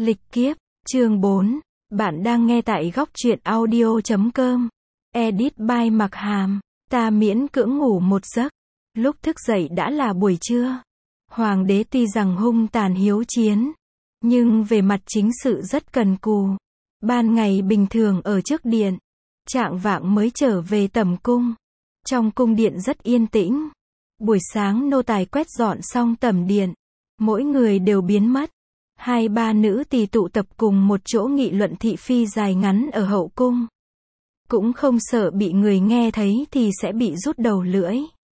Lịch kiếp, chương 4. Bạn đang nghe tại góc truyện audio.com. Edit by Mặc Hàm. Ta miễn cưỡng ngủ một giấc. Lúc thức dậy đã là buổi trưa. Hoàng đế tuy rằng hung tàn hiếu chiến, nhưng về mặt chính sự rất cần cù. Ban ngày bình thường ở trước điện, chạng vạng mới trở về tẩm cung. Trong cung điện rất yên tĩnh. Buổi sáng nô tài quét dọn xong tẩm điện, mỗi người đều biến mất. 2-3 nữ tỳ tụ tập cùng một chỗ nghị luận thị phi dài ngắn ở hậu cung. Cũng không sợ bị người nghe thấy thì sẽ bị rút đầu lưỡi.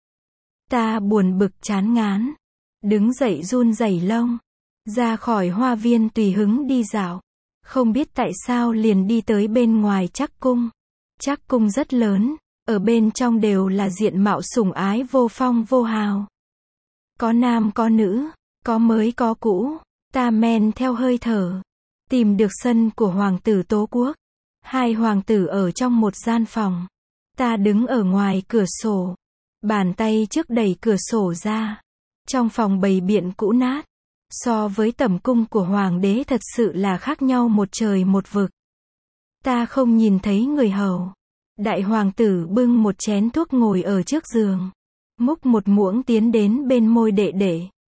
Ta buồn bực chán ngán, đứng dậy run rẩy lông, ra khỏi hoa viên tùy hứng đi dạo. Không biết tại sao liền đi tới bên ngoài Trắc cung. Trắc cung rất lớn, ở bên trong đều là diện mạo sủng ái vô phong vô hào. Có nam có nữ, có mới có cũ. Ta men theo hơi thở, tìm được sân của hoàng tử Tố Quốc. 2 hoàng tử ở trong một gian phòng. Ta đứng ở ngoài cửa sổ, bàn tay trước đẩy cửa sổ ra. Trong phòng bày biện cũ nát, so với tẩm cung của hoàng đế thật sự là khác nhau một trời một vực. Ta không nhìn thấy người hầu. Đại hoàng tử bưng một chén thuốc ngồi ở trước giường, múc một muỗng tiến đến bên môi đệ đệ,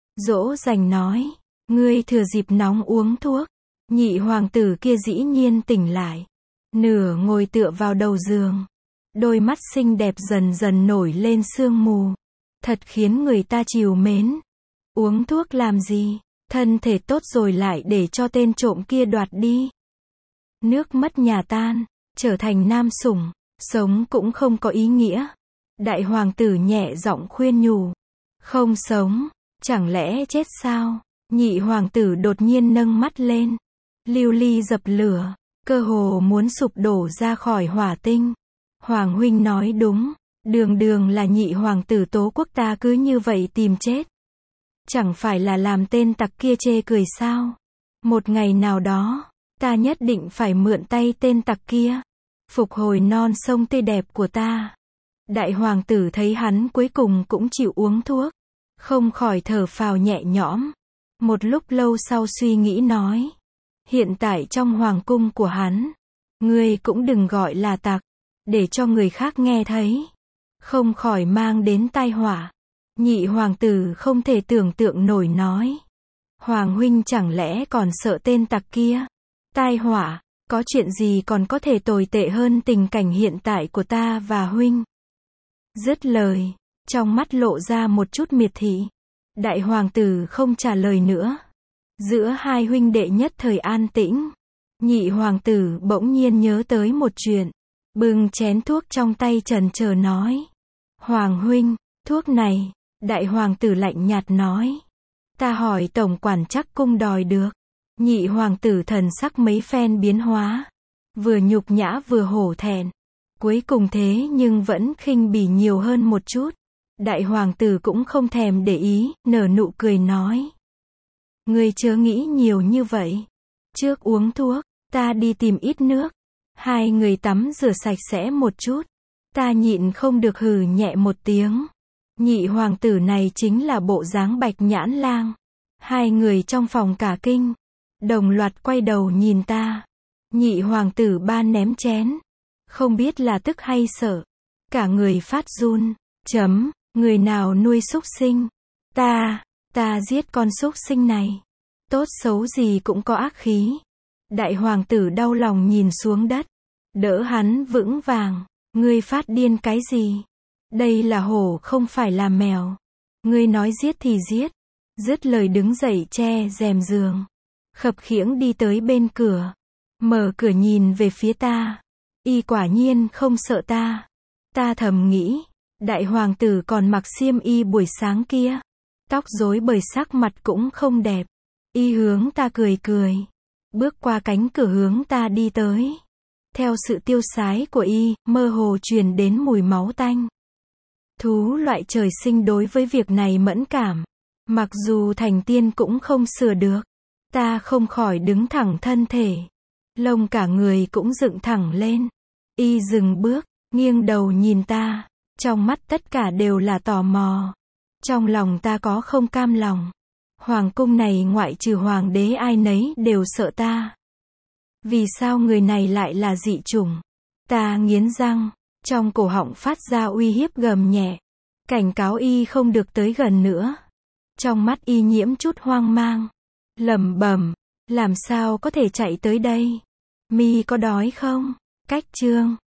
dỗ dành nói: ngươi thừa dịp nóng uống thuốc. Nhị hoàng tử kia dĩ nhiên tỉnh lại, nửa ngồi tựa vào đầu giường, đôi mắt xinh đẹp dần dần nổi lên sương mù, thật khiến người ta trìu mến. Uống thuốc làm gì, thân thể tốt rồi lại để cho tên trộm kia đoạt đi. Nước mất nhà tan, trở thành nam sủng, sống cũng không có ý nghĩa. Đại hoàng tử nhẹ giọng khuyên nhủ: không sống, chẳng lẽ chết sao? Nhị hoàng tử đột nhiên nâng mắt lên, lưu ly dập lửa, cơ hồ muốn sụp đổ ra khỏi hỏa tinh. Hoàng huynh nói đúng, đường đường là nhị hoàng tử Tố Quốc ta cứ như vậy tìm chết. Chẳng phải là làm tên tặc kia chê cười sao? Một ngày nào đó, ta nhất định phải mượn tay tên tặc kia, phục hồi non sông tươi đẹp của ta. Đại hoàng tử thấy hắn cuối cùng cũng chịu uống thuốc, không khỏi thở phào nhẹ nhõm. Một lúc lâu sau suy nghĩ nói: hiện tại trong hoàng cung của hắn, ngươi cũng đừng gọi là tặc, để cho người khác nghe thấy, không khỏi mang đến tai họa. Nhị hoàng tử không thể tưởng tượng nổi nói: hoàng huynh chẳng lẽ còn sợ tên tặc kia? Tai họa, có chuyện gì còn có thể tồi tệ hơn tình cảnh hiện tại của ta và huynh? Dứt lời, trong mắt lộ ra một chút miệt thị. Đại hoàng tử không trả lời nữa. Giữa 2 huynh đệ nhất thời an tĩnh. Nhị hoàng tử bỗng nhiên nhớ tới một chuyện, bưng chén thuốc trong tay chần chờ nói: hoàng huynh, thuốc này. Đại hoàng tử lạnh nhạt nói: ta hỏi tổng quản Trắc cung đòi được. Nhị hoàng tử thần sắc mấy phen biến hóa, vừa nhục nhã vừa hổ thẹn, cuối cùng thế nhưng vẫn khinh bỉ nhiều hơn một chút. Đại hoàng tử cũng không thèm để ý, nở nụ cười nói: ngươi chớ nghĩ nhiều như vậy. Trước uống thuốc, ta đi tìm ít nước. 2 người tắm rửa sạch sẽ một chút. Ta nhịn không được hừ nhẹ một tiếng. Nhị hoàng tử này chính là bộ dáng Bạch Nhãn Lang. 2 người trong phòng cả kinh, đồng loạt quay đầu nhìn ta. Nhị hoàng tử ba ném chén, không biết là tức hay sợ, cả người phát run. Người nào nuôi súc sinh? Ta giết con súc sinh này. Tốt xấu gì cũng có ác khí. Đại hoàng tử đau lòng nhìn xuống đất, đỡ hắn vững vàng. Ngươi phát điên cái gì? Đây là hổ không phải là mèo. Ngươi nói giết thì giết. Dứt lời đứng dậy che rèm giường, khập khiễng đi tới bên cửa, mở cửa nhìn về phía ta. Y quả nhiên không sợ ta. Ta thầm nghĩ, đại hoàng tử còn mặc xiêm y buổi sáng kia, tóc rối bời sắc mặt cũng không đẹp. Y hướng ta cười cười, bước qua cánh cửa hướng ta đi tới. Theo sự tiêu sái của y, mơ hồ truyền đến mùi máu tanh. Thú loại trời sinh đối với việc này mẫn cảm, mặc dù thành tiên cũng không sửa được. Ta không khỏi đứng thẳng thân thể, lông cả người cũng dựng thẳng lên. Y dừng bước, nghiêng đầu nhìn ta, trong mắt tất cả đều là tò mò. Trong lòng ta có không cam lòng, Hoàng cung này ngoại trừ hoàng đế ai nấy đều sợ ta. Vì sao người này lại là dị chủng? Ta nghiến răng, trong cổ họng phát ra uy hiếp gầm nhẹ. Cảnh cáo y không được tới gần nữa. Trong mắt y nhiễm chút hoang mang. Lẩm bẩm, làm sao có thể chạy tới đây? Mi có đói không? Cách chương